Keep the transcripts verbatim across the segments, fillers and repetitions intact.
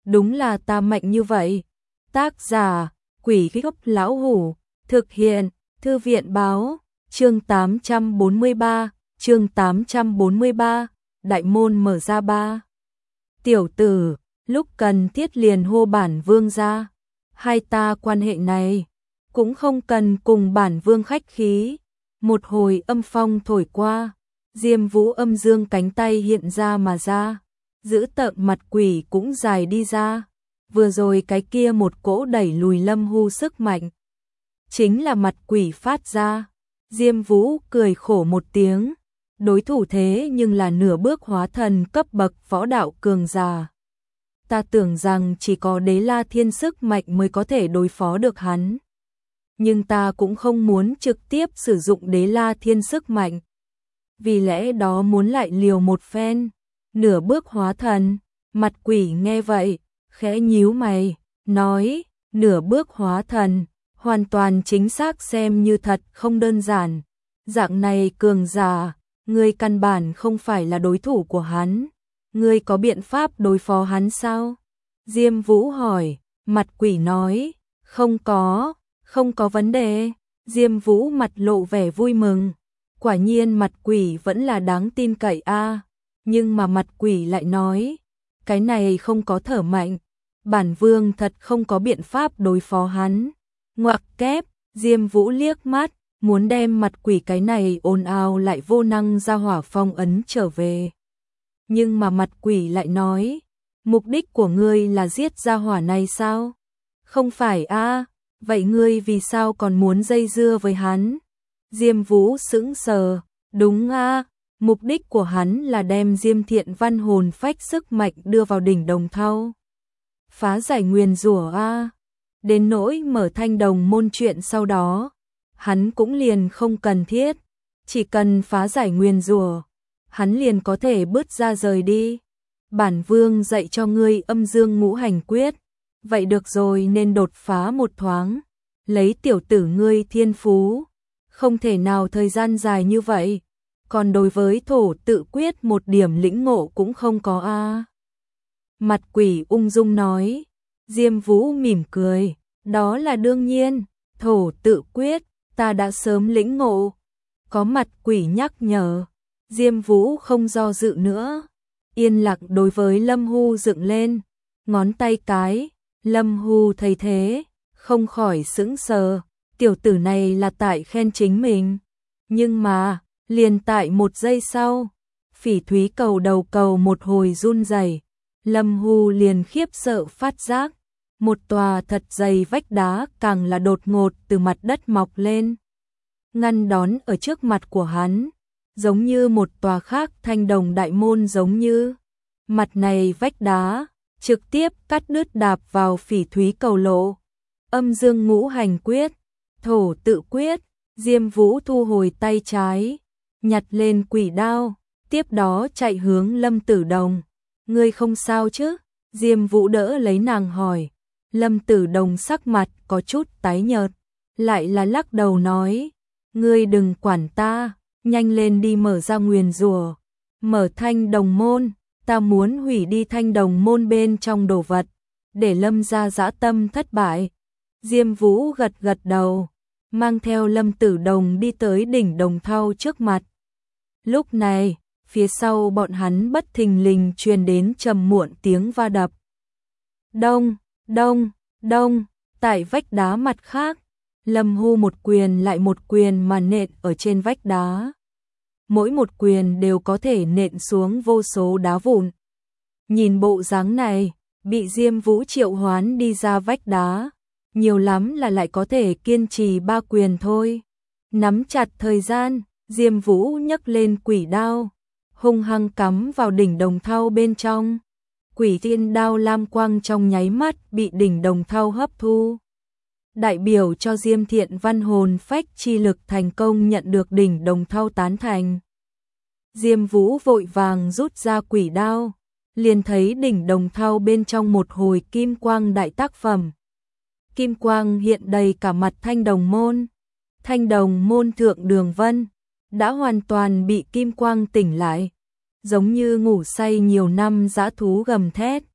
đúng là ta mạnh như vậy. Tác giả, Quỷ Gốc Lão Hủ, thực hiện, Thư viện Báo, chương tám trăm bốn mươi ba, chương tám trăm bốn mươi ba, đại môn mở ra ba. Tiểu tử, lúc cần thiết liền hô bản vương ra, hai ta quan hệ này, cũng không cần cùng bản vương khách khí. Một hồi âm phong thổi qua, Diêm Vũ âm dương cánh tay hiện ra mà ra, giữ tợn mặt quỷ cũng dài đi ra. Vừa rồi cái kia một cỗ đẩy lùi Lâm Hu sức mạnh, chính là mặt quỷ phát ra. Diêm Vũ cười khổ một tiếng, đối thủ thế nhưng là nửa bước hóa thần cấp bậc võ đạo cường giả. Ta tưởng rằng chỉ có Đế La Thiên sức mạnh mới có thể đối phó được hắn. Nhưng ta cũng không muốn trực tiếp sử dụng Đế La Thiên sức mạnh. Vì lẽ đó muốn lại liều một phen. Nửa bước hóa thần, mặt quỷ nghe vậy, khẽ nhíu mày, nói, nửa bước hóa thần, hoàn toàn chính xác xem như thật không đơn giản. Dạng này cường giả, ngươi căn bản không phải là đối thủ của hắn. Ngươi có biện pháp đối phó hắn sao? Diêm Vũ hỏi, mặt quỷ nói, không có, không có vấn đề. Diêm Vũ mặt lộ vẻ vui mừng. Quả nhiên mặt quỷ vẫn là đáng tin cậy a. Nhưng mà mặt quỷ lại nói, cái này không có thở mạnh, bản vương thật không có biện pháp đối phó hắn. Ngoặc kép, Diêm Vũ liếc mắt, muốn đem mặt quỷ cái này ồn ào lại vô năng ra hỏa phong ấn trở về. Nhưng mà mặt quỷ lại nói, mục đích của ngươi là giết ra hỏa này sao? Không phải a, vậy ngươi vì sao còn muốn dây dưa với hắn? Diêm Vũ sững sờ, đúng a, mục đích của hắn là đem Diêm Thiện Văn hồn phách sức mạnh đưa vào đỉnh Đồng Thau. Phá giải nguyền rủa a. Đến nỗi mở Thanh Đồng môn chuyện sau đó, hắn cũng liền không cần thiết, chỉ cần phá giải nguyền rủa, hắn liền có thể bước ra rời đi. Bản vương dạy cho ngươi âm dương ngũ hành quyết, vậy được rồi nên đột phá một thoáng, lấy tiểu tử ngươi thiên phú, không thể nào thời gian dài như vậy, còn đối với thổ tự quyết một điểm lĩnh ngộ cũng không có a. Mặt quỷ ung dung nói. Diêm Vũ mỉm cười, đó là đương nhiên, thổ tự quyết, ta đã sớm lĩnh ngộ. Có mặt quỷ nhắc nhở, Diêm Vũ không do dự nữa, yên lặng đối với Lâm Hu dựng lên, ngón tay cái. Lâm Hu thấy thế, không khỏi sững sờ, tiểu tử này là tại khen chính mình. Nhưng mà, liền tại một giây sau, Phỉ Thúy cầu đầu cầu một hồi run rẩy, Lâm Hu liền khiếp sợ phát giác, một tòa thật dày vách đá càng là đột ngột từ mặt đất mọc lên, ngăn đón ở trước mặt của hắn, giống như một tòa khác thanh đồng đại môn giống như. Mặt này vách đá, trực tiếp cắt đứt đạp vào Phỉ Thúy cầu lộ. Âm dương ngũ hành quyết, thổ tự quyết, Diêm Vũ thu hồi tay trái, nhặt lên quỷ đao, tiếp đó chạy hướng Lâm Tử Đồng. Ngươi không sao chứ? Diêm Vũ đỡ lấy nàng hỏi. Lâm Tử Đồng sắc mặt có chút tái nhợt, lại là lắc đầu nói, ngươi đừng quản ta, nhanh lên đi mở ra nguyền rủa, mở Thanh Đồng môn, ta muốn hủy đi Thanh Đồng môn bên trong đồ vật, để Lâm gia dã tâm thất bại. Diêm Vũ gật gật đầu, mang theo Lâm Tử Đồng đi tới đỉnh Đồng Thau trước mặt. Lúc này, phía sau bọn hắn bất thình lình truyền đến trầm muộn tiếng va đập. Đông, đông, đông, tại vách đá mặt khác, Lâm Hu một quyền lại một quyền mà nện ở trên vách đá. Mỗi một quyền đều có thể nện xuống vô số đá vụn. Nhìn bộ dáng này, bị Diêm Vũ triệu hoán đi ra vách đá, nhiều lắm là lại có thể kiên trì ba quyền thôi. Nắm chặt thời gian, Diêm Vũ nhấc lên quỷ đao, hung hăng cắm vào đỉnh Đồng Thau bên trong. Quỷ thiên đao lam quang trong nháy mắt bị đỉnh Đồng Thau hấp thu, đại biểu cho Diêm Thiện Văn hồn phách chi lực thành công nhận được đỉnh Đồng Thau tán thành. Diêm Vũ vội vàng rút ra quỷ đao, liền thấy đỉnh Đồng Thau bên trong một hồi kim quang đại tác phẩm. Kim quang hiện đầy cả mặt Thanh Đồng môn. Thanh Đồng môn thượng Đường Vân đã hoàn toàn bị kim quang tỉnh lại, giống như ngủ say nhiều năm dã thú gầm thét.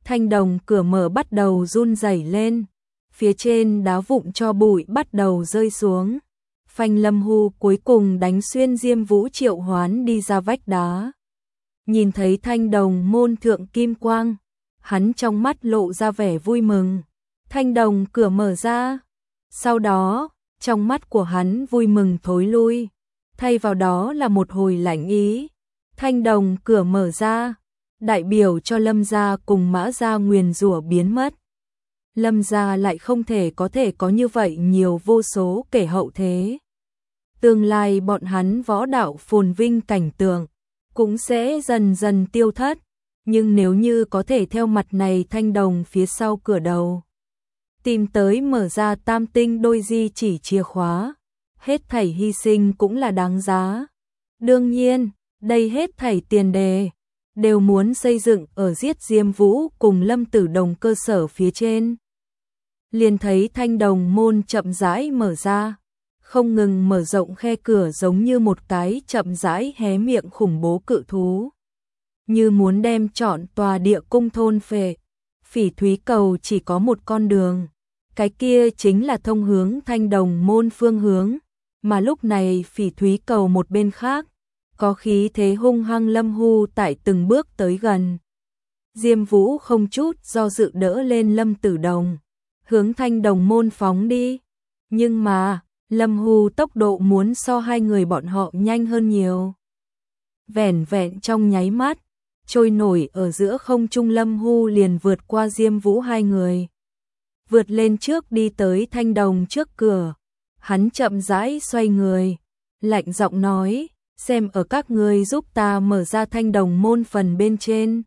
thanh đồng cửa mở bắt đầu run rẩy lên, phía trên đá vụn cho bụi bắt đầu rơi xuống. Phanh Lâm Hu cuối cùng đánh xuyên Diêm Vũ triệu hoán đi ra vách đá. Nhìn thấy thanh đồng môn thượng kim quang, hắn trong mắt lộ ra vẻ vui mừng. Thanh đồng cửa mở ra. Sau đó, trong mắt của hắn vui mừng thối lui, thay vào đó là một hồi lạnh ý. Thanh đồng cửa mở ra, đại biểu cho Lâm gia cùng Mã gia nguyền rủa biến mất. Lâm gia lại không thể có thể có như vậy nhiều vô số kẻ hậu thế. Tương lai bọn hắn võ đạo phồn vinh cảnh tượng cũng sẽ dần dần tiêu thất, nhưng nếu như có thể theo mặt này thanh đồng phía sau cửa đầu, tìm tới mở ra tam tinh đôi di chỉ chìa khóa, hết thảy hy sinh cũng là đáng giá. Đương nhiên, đây hết thảy tiền đề đều muốn xây dựng ở giết Diêm Vũ cùng Lâm Tử Đồng cơ sở phía trên. Liền thấy thanh đồng môn chậm rãi mở ra, không ngừng mở rộng khe cửa giống như một cái chậm rãi hé miệng khủng bố cự thú, như muốn đem trọn tòa địa cung thôn phệ. Phỉ Thúy Cầu chỉ có một con đường, cái kia chính là thông hướng thanh đồng môn phương hướng, mà lúc này Phỉ Thúy Cầu một bên khác, có khí thế hung hăng Lâm Hu tại từng bước tới gần. Diêm Vũ không chút do dự đỡ lên Lâm Tử Đồng, hướng thanh đồng môn phóng đi, nhưng mà Lâm Hu tốc độ muốn so hai người bọn họ nhanh hơn nhiều. Vẻn vẹn trong nháy mắt, trôi nổi ở giữa không trung Lâm Hu liền vượt qua Diêm Vũ hai người, vượt lên trước đi tới thanh đồng trước cửa. Hắn chậm rãi xoay người, lạnh giọng nói, xem ở các ngươi giúp ta mở ra thanh đồng môn phần bên trên,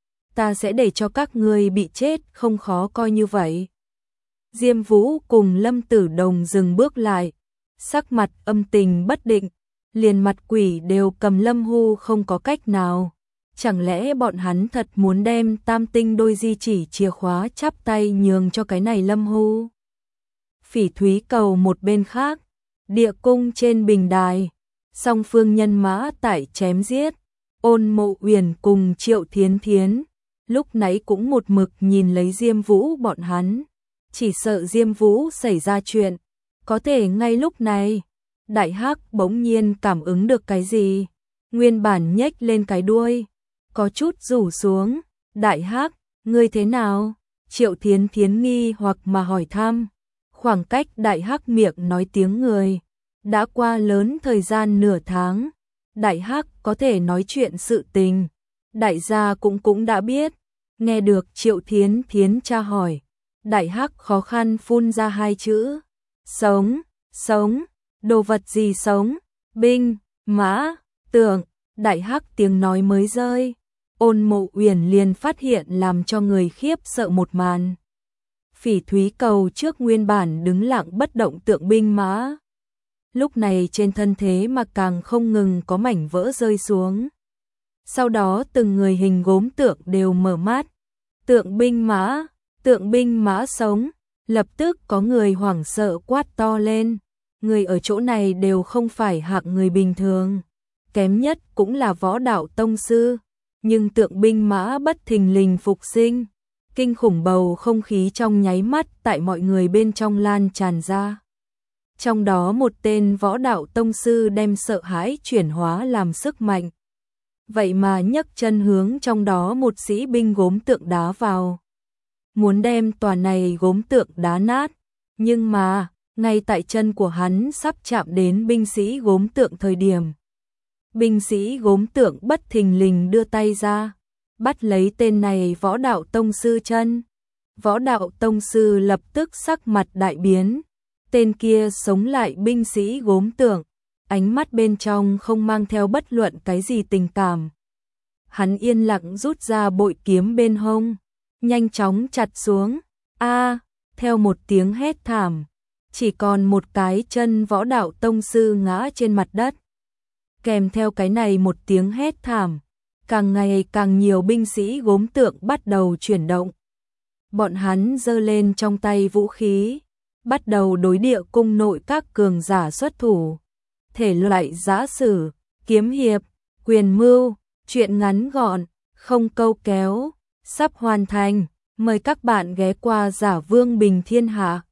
ta sẽ để cho các ngươi bị chết không khó coi như vậy. Diêm Vũ cùng Lâm Tử Đồng dừng bước lại, sắc mặt âm tình bất định, liền mặt quỷ đều cầm Lâm Hu không có cách nào. Chẳng lẽ bọn hắn thật muốn đem tam tinh đôi di chỉ chìa khóa chắp tay nhường cho cái này Lâm Hu? Phỉ Thúy Cầu một bên khác, địa cung trên bình đài, song phương nhân mã tại chém giết. Ôn Mộ Uyển cùng Triệu Thiến Thiến lúc nãy cũng một mực nhìn lấy Diêm Vũ bọn hắn, chỉ sợ Diêm Vũ xảy ra chuyện. Có thể ngay lúc này, Đại Hắc bỗng nhiên cảm ứng được cái gì, nguyên bản nhếch lên cái đuôi, có chút rủ xuống. Đại Hắc, ngươi thế nào? Triệu Thiến Thiến nghi hoặc mà hỏi thăm. Khoảng cách Đại Hắc miệng nói tiếng người, đã qua lớn thời gian nửa tháng. Đại Hắc có thể nói chuyện sự tình, đại gia cũng cũng đã biết. Nghe được Triệu Thiến Thiến tra hỏi, Đại Hắc khó khăn phun ra hai chữ. Sống, sống, đồ vật gì sống? Binh, mã, tượng. Đại Hắc tiếng nói mới rơi, Ôn Mộ Uyển liền phát hiện làm cho người khiếp sợ một màn. Phỉ Thúy Cầu trước nguyên bản đứng lặng bất động tượng binh mã, lúc này trên thân thế mà càng không ngừng có mảnh vỡ rơi xuống. Sau đó từng người hình gốm tượng đều mở mắt. Tượng binh mã, tượng binh mã sống. Lập tức có người hoảng sợ quát to lên. Người ở chỗ này đều không phải hạng người bình thường, kém nhất cũng là võ đạo tông sư, nhưng tượng binh mã bất thình lình phục sinh, kinh khủng bầu không khí trong nháy mắt tại mọi người bên trong lan tràn ra. Trong đó một tên võ đạo tông sư đem sợ hãi chuyển hóa làm sức mạnh, vậy mà nhấc chân hướng trong đó một sĩ binh gốm tượng đá vào, muốn đem tòa này gốm tượng đá nát. Nhưng mà ngay tại chân của hắn sắp chạm đến binh sĩ gốm tượng thời điểm, binh sĩ gốm tượng bất thình lình đưa tay ra, bắt lấy tên này võ đạo tông sư chân. Võ đạo tông sư lập tức sắc mặt đại biến, tên kia sống lại binh sĩ gốm tượng, ánh mắt bên trong không mang theo bất luận cái gì tình cảm. Hắn yên lặng rút ra bội kiếm bên hông, nhanh chóng chặt xuống. A, theo một tiếng hét thảm, chỉ còn một cái chân võ đạo tông sư ngã trên mặt đất. Kèm theo cái này một tiếng hét thảm, càng ngày càng nhiều binh sĩ gốm tượng bắt đầu chuyển động. Bọn hắn giơ lên trong tay vũ khí, bắt đầu đối địa cung nội các cường giả xuất thủ. Thể loại giã sử, kiếm hiệp, quyền mưu, chuyện ngắn gọn, không câu kéo, sắp hoàn thành. Mời các bạn ghé qua Giả Vương Bình Thiên Hạ.